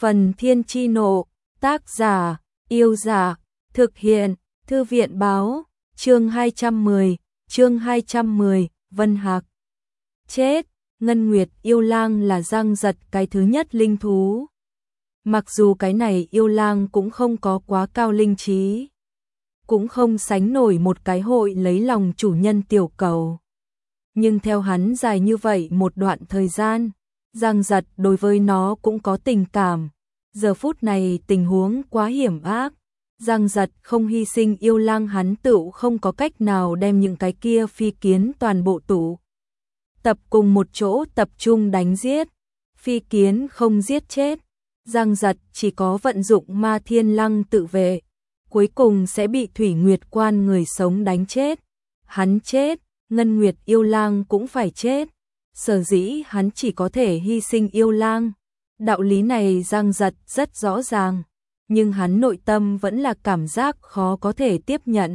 Phần Thiên Chi Nộ, tác giả, Yêu Giả, thực hiện, Thư viện Báo, chương 210, Vân Hạc. Chết, Ngân Nguyệt yêu lang là Giang Giật cái thứ nhất linh thú. Mặc dù cái này yêu lang cũng không có quá cao linh trí, cũng không sánh nổi một cái hội lấy lòng chủ nhân tiểu cầu. Nhưng theo hắn dài như vậy một đoạn thời gian, Giang Giật đối với nó cũng có tình cảm. Giờ phút này tình huống quá hiểm ác, Giang Giật không hy sinh yêu lang hắn tựu không có cách nào đem những cái kia phi kiến toàn bộ tụ tập cùng một chỗ tập trung đánh giết. Phi kiến không giết chết, Giang Giật chỉ có vận dụng Ma Thiên Lăng tự vệ, cuối cùng sẽ bị Thủy Nguyệt Quan người sống đánh chết. Hắn chết, Ngân Nguyệt yêu lang cũng phải chết. Sở dĩ hắn chỉ có thể hy sinh yêu lang. Đạo lý này Giang Giật rất rõ ràng, nhưng hắn nội tâm vẫn là cảm giác khó có thể tiếp nhận.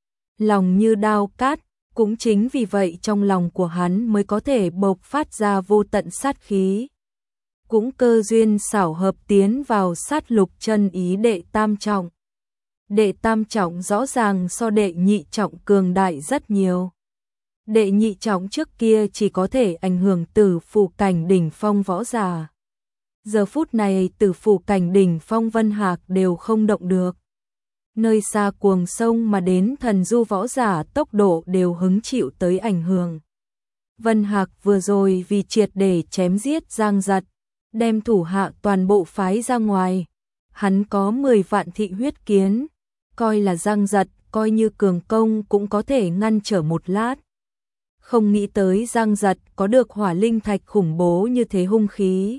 Lòng như đao cát, cũng chính vì vậy trong lòng của hắn mới có thể bộc phát ra vô tận sát khí. Cũng cơ duyên xảo hợp tiến vào sát lục chân ý đệ tam trọng. Đệ tam trọng rõ ràng so đệ nhị trọng cường đại rất nhiều. Đệ nhị trọng trước kia chỉ có thể ảnh hưởng Tử Phủ cảnh đỉnh phong võ giả. Giờ phút này Tử Phủ cảnh đỉnh phong Vân Hạc đều không động được. Nơi xa cuồng sông mà đến thần du võ giả tốc độ đều hứng chịu tới ảnh hưởng. Vân Hạc vừa rồi vì triệt để chém giết Giang Giật, đem thủ hạ toàn bộ phái ra ngoài. Hắn có 10 vạn thị huyết kiến, coi là Giang Giật coi như cường công cũng có thể ngăn trở một lát. Không nghĩ tới Giang Giật có được hỏa linh thạch khủng bố như thế hung khí.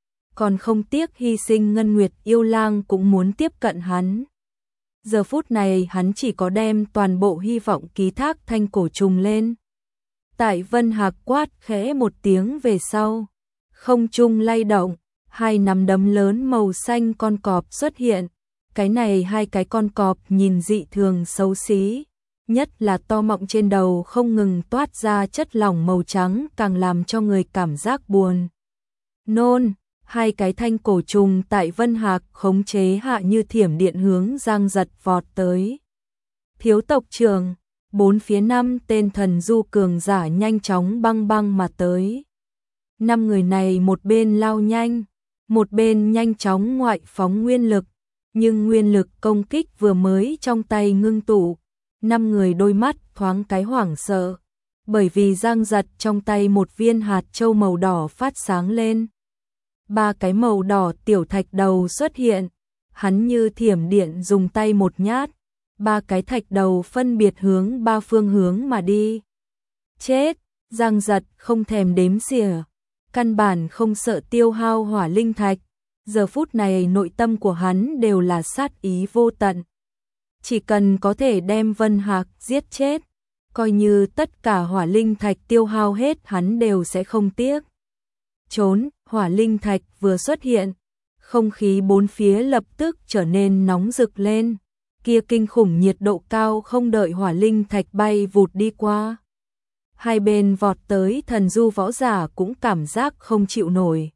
Còn không tiếc hy sinh Ngân Nguyệt yêu lang cũng muốn tiếp cận hắn. Giờ phút này hắn chỉ có đem toàn bộ hy vọng ký thác thanh cổ trùng lên. Tại Vân Hạc quát khẽ một tiếng về sau, không trung lay động, hai nắm đấm lớn màu xanh con cọp xuất hiện. Cái này hai cái con cọp nhìn dị thường xấu xí, nhất là to mọng trên đầu không ngừng toát ra chất lỏng màu trắng càng làm cho người cảm giác buồn nôn. Hai cái thanh cổ trùng tại Vân Hạc khống chế hạ như thiểm điện hướng Giang Giật vọt tới. Thiếu tộc trưởng, bốn phía 5 tên thần du cường giả nhanh chóng băng băng mà tới. 5 người này một bên lao nhanh, một bên nhanh chóng ngoại phóng nguyên lực, nhưng nguyên lực công kích vừa mới trong tay ngưng tụ, 5 người đôi mắt thoáng cái hoảng sợ, bởi vì Giang Giật trong tay một viên hạt châu màu đỏ phát sáng lên. 3 cái màu đỏ tiểu thạch đầu xuất hiện, hắn như thiểm điện dùng tay một nhát, 3 cái thạch đầu phân biệt hướng 3 phương hướng mà đi. Chết, Giang Giật không thèm đếm xỉa, căn bản không sợ tiêu hao hỏa linh thạch, giờ phút này nội tâm của hắn đều là sát ý vô tận. Chỉ cần có thể đem Vân Hạc giết chết, coi như tất cả hỏa linh thạch tiêu hao hết hắn đều sẽ không tiếc. Trốn, hỏa linh thạch vừa xuất hiện, không khí bốn phía lập tức trở nên nóng rực lên, kia kinh khủng nhiệt độ cao không đợi hỏa linh thạch bay vụt đi qua. Hai bên vọt tới thần du võ giả cũng cảm giác không chịu nổi.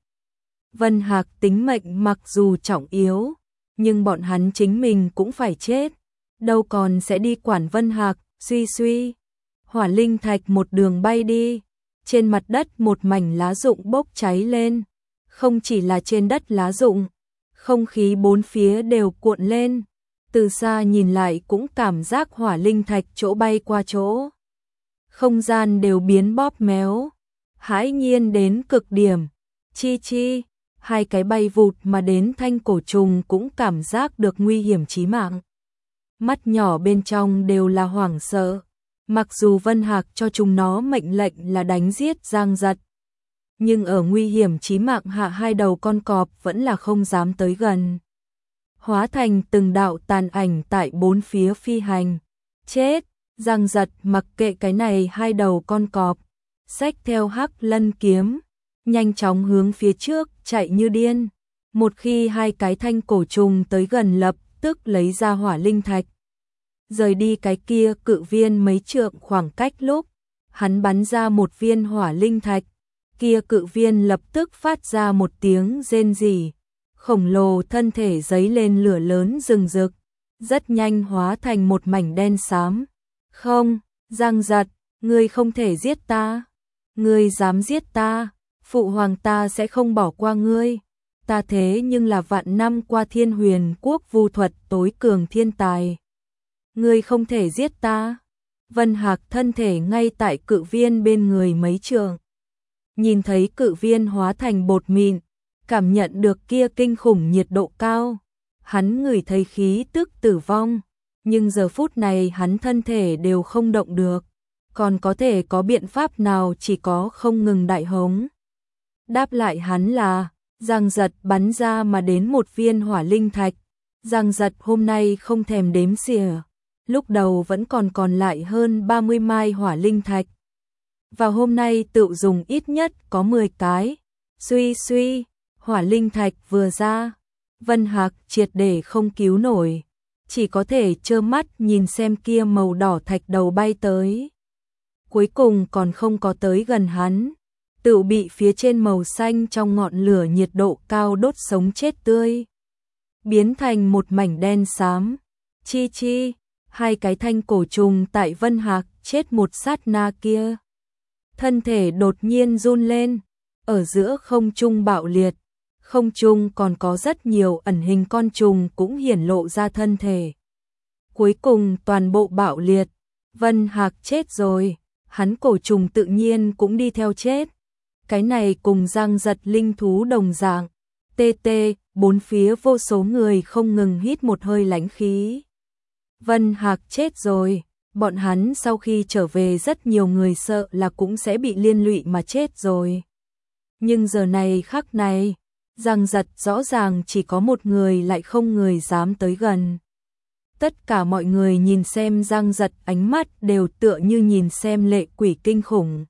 Vân Hạc tính mệnh mặc dù trọng yếu, nhưng bọn hắn chính mình cũng phải chết, đâu còn sẽ đi quản Vân Hạc. Suy, hỏa linh thạch một đường bay đi. Trên mặt đất một mảnh lá rụng bốc cháy lên, không chỉ là trên đất lá rụng, không khí bốn phía đều cuộn lên, từ xa nhìn lại cũng cảm giác hỏa linh thạch chỗ bay qua chỗ. Không gian đều biến bóp méo, hãi nhiên đến cực điểm. Chi, hai cái bay vụt mà đến thanh cổ trùng cũng cảm giác được nguy hiểm chí mạng. Mắt nhỏ bên trong đều là hoảng sợ. Mặc dù Vân Hạc cho chúng nó mệnh lệnh là đánh giết Giang Giật, nhưng ở nguy hiểm chí mạng hạ hai đầu con cọp vẫn là không dám tới gần. Hóa thành từng đạo tàn ảnh tại bốn phía phi hành. Chết, Giang Giật mặc kệ cái này hai đầu con cọp, xách theo hắc lân kiếm, nhanh chóng hướng phía trước chạy như điên. Một khi hai cái thanh cổ trùng tới gần lập tức lấy ra hỏa linh thạch. Rời đi cái kia cự viên mấy trượng khoảng cách lúc, hắn bắn ra một viên hỏa linh thạch, kia cự viên lập tức phát ra một tiếng rên rỉ, khổng lồ thân thể giấy lên lửa lớn rừng rực, rất nhanh hóa thành một mảnh đen xám. Không, Giang Giật, ngươi không thể giết ta. Ngươi dám giết ta, phụ hoàng ta sẽ không bỏ qua ngươi. Ta thế nhưng là vạn năm qua Thiên Huyền quốc vu thuật tối cường thiên tài. Ngươi không thể giết ta. Vân Hạc thân thể ngay tại cự viên bên người mấy trường. Nhìn thấy cự viên hóa thành bột mịn, cảm nhận được kia kinh khủng nhiệt độ cao. Hắn ngửi thấy khí tức tử vong, nhưng giờ phút này hắn thân thể đều không động được. Còn có thể có biện pháp nào, chỉ có không ngừng đại hống. Đáp lại hắn là, Giang Giật bắn ra mà đến một viên hỏa linh thạch. Giang Giật hôm nay không thèm đếm xỉa, lúc đầu vẫn còn lại hơn 30 mai hỏa linh thạch. Và hôm nay tự dùng ít nhất có 10 cái. Suy suy, hỏa linh thạch vừa ra, Vân Hạc triệt để không cứu nổi, chỉ có thể trơ mắt nhìn xem kia màu đỏ thạch đầu bay tới. Cuối cùng còn không có tới gần hắn, tự bị phía trên màu xanh trong ngọn lửa nhiệt độ cao đốt sống chết tươi, biến thành một mảnh đen xám. Chi chi, hai cái thanh cổ trùng tại Vân Hạc chết một sát na kia, thân thể đột nhiên run lên, ở giữa không trung bạo liệt. Không trung còn có rất nhiều ẩn hình con trùng cũng hiển lộ ra thân thể. Cuối cùng toàn bộ bạo liệt, Vân Hạc chết rồi, hắn cổ trùng tự nhiên cũng đi theo chết. Cái này cùng Giang Giật linh thú đồng dạng. TT, bốn phía vô số người không ngừng hít một hơi lãnh khí. Vân Hạc chết rồi, bọn hắn sau khi trở về rất nhiều người sợ là cũng sẽ bị liên lụy mà chết rồi. Nhưng giờ này khắc này, Giang Giật rõ ràng chỉ có một người, lại không người dám tới gần. Tất cả mọi người nhìn xem Giang Giật ánh mắt đều tựa như nhìn xem lệ quỷ kinh khủng.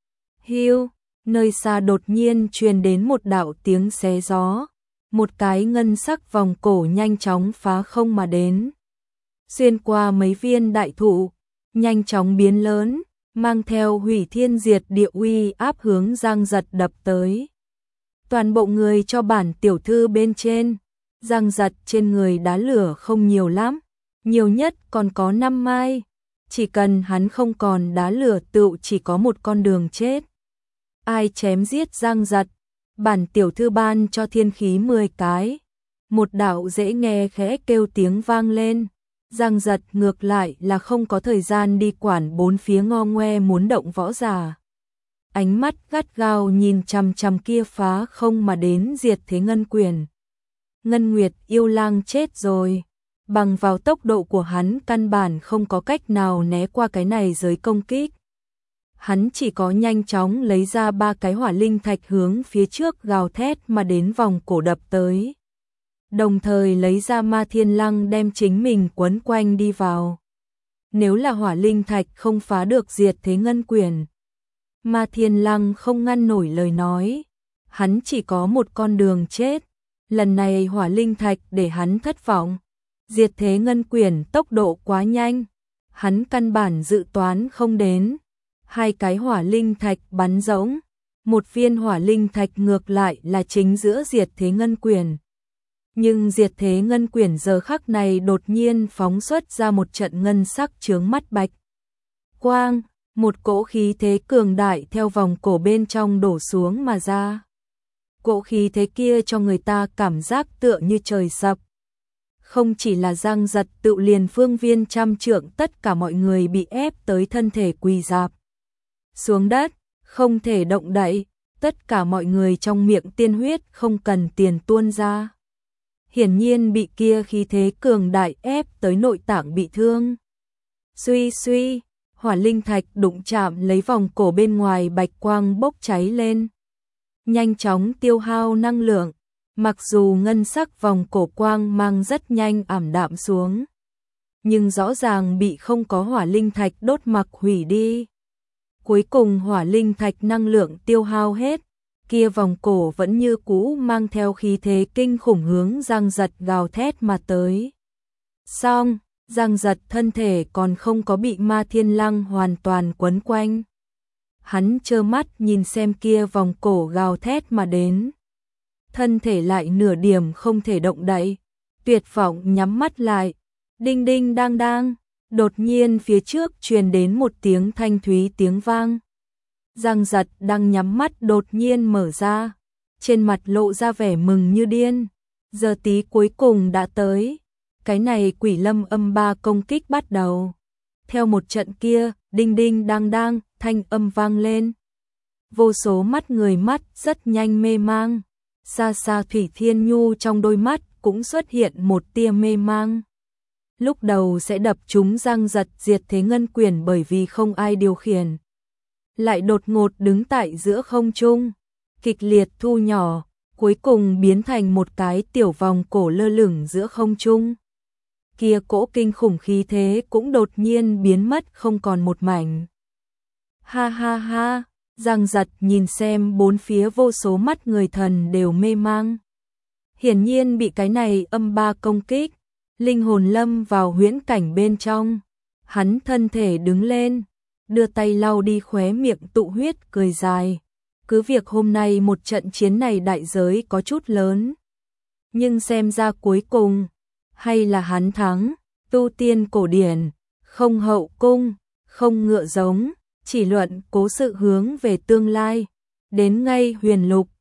Hiu, nơi xa đột nhiên truyền đến một đạo tiếng xé gió, một cái ngân sắc vòng cổ nhanh chóng phá không mà đến, xuyên qua mấy viên đại thụ, nhanh chóng biến lớn, mang theo hủy thiên diệt địa uy áp hướng Giang Giật đập tới. Toàn bộ người cho bản tiểu thư bên trên. Giang Giật trên người đá lửa không nhiều lắm, nhiều nhất còn có 5 mai. Chỉ cần hắn không còn đá lửa tựu chỉ có một con đường chết. Ai chém giết Giang Giật, bản tiểu thư ban cho thiên khí 10 cái. Một đạo dễ nghe khẽ kêu tiếng vang lên. Giang Giật ngược lại là không có thời gian đi quản bốn phía ngo ngoe muốn động võ giả. Ánh mắt gắt gao nhìn chằm chằm kia phá không mà đến diệt thế ngân quyền. Ngân Nguyệt yêu lang chết rồi, bằng vào tốc độ của hắn căn bản không có cách nào né qua cái này giới công kích. Hắn chỉ có nhanh chóng lấy ra 3 cái hỏa linh thạch hướng phía trước gào thét mà đến vòng cổ đập tới. Đồng thời lấy ra Ma Thiên Lăng đem chính mình quấn quanh đi vào. Nếu là hỏa linh thạch không phá được diệt thế ngân quyền, Ma Thiên Lăng không ngăn nổi lời nói, hắn chỉ có một con đường chết. Lần này hỏa linh thạch để hắn thất vọng. Diệt thế ngân quyền tốc độ quá nhanh, hắn căn bản dự toán không đến. 2 cái hỏa linh thạch bắn rỗng, một viên hỏa linh thạch ngược lại là chính giữa diệt thế ngân quyền. Nhưng diệt thế ngân quyền giờ khắc này đột nhiên phóng xuất ra một trận ngân sắc chướng mắt bạch quang, một cỗ khí thế cường đại theo vòng cổ bên trong đổ xuống mà ra. Cỗ khí thế kia cho người ta cảm giác tựa như trời sập. Không chỉ là Giang Giật, tự liền phương viên trăm trượng tất cả mọi người bị ép tới thân thể quỳ rạp xuống đất, không thể động đậy. Tất cả mọi người trong miệng tiên huyết không cần tiền tuôn ra. Hiển nhiên bị kia khí thế cường đại ép tới nội tạng bị thương. Suy suy, hỏa linh thạch đụng chạm lấy vòng cổ bên ngoài bạch quang bốc cháy lên, nhanh chóng tiêu hao năng lượng. Mặc dù ngân sắc vòng cổ quang mang rất nhanh ảm đạm xuống, nhưng rõ ràng bị không có hỏa linh thạch đốt mặc hủy đi. Cuối cùng hỏa linh thạch năng lượng tiêu hao hết, kia vòng cổ vẫn như cũ mang theo khí thế kinh khủng hướng Giang Giật gào thét mà tới. Xong, Giang Giật thân thể còn không có bị Ma Thiên Lăng hoàn toàn quấn quanh. Hắn trơ mắt nhìn xem kia vòng cổ gào thét mà đến. thân thể lại nửa điểm không thể động đậy, tuyệt vọng nhắm mắt lại. Đinh đinh đang đang, đột nhiên phía trước truyền đến một tiếng thanh thúy tiếng vang. Giang Giật đang nhắm mắt đột nhiên mở ra, trên mặt lộ ra vẻ mừng như điên. Giờ tí cuối cùng đã tới, cái này Quỷ Lâm âm ba công kích bắt đầu. Theo một trận kia, đinh đinh đang đang, thanh âm vang lên. Vô số mắt người mắt rất nhanh mê mang. Xa xa Thủy Thiên Nhu trong đôi mắt cũng xuất hiện một tia mê mang. Lúc đầu sẽ đập trúng Giang Giật diệt thế ngân quyền bởi vì không ai điều khiển. Lại đột ngột đứng tại giữa không trung, kịch liệt thu nhỏ, cuối cùng biến thành một cái tiểu vòng cổ lơ lửng giữa không trung. Kia cỗ kinh khủng khí thế cũng đột nhiên biến mất không còn một mảnh. Ha ha ha, Giang Giật nhìn xem bốn phía vô số mắt người thần đều mê mang. Hiển nhiên bị cái này âm ba công kích, linh hồn lâm vào huyễn cảnh bên trong. Hắn thân thể đứng lên, đưa tay lau đi khóe miệng tụ huyết cười dài. Cứ việc hôm nay một trận chiến này đại giới có chút lớn, nhưng xem ra cuối cùng hay là hắn thắng. Tu tiên cổ điển, không hậu cung, không ngựa giống, chỉ luận cố sự hướng về tương lai. Đến ngay huyền lục,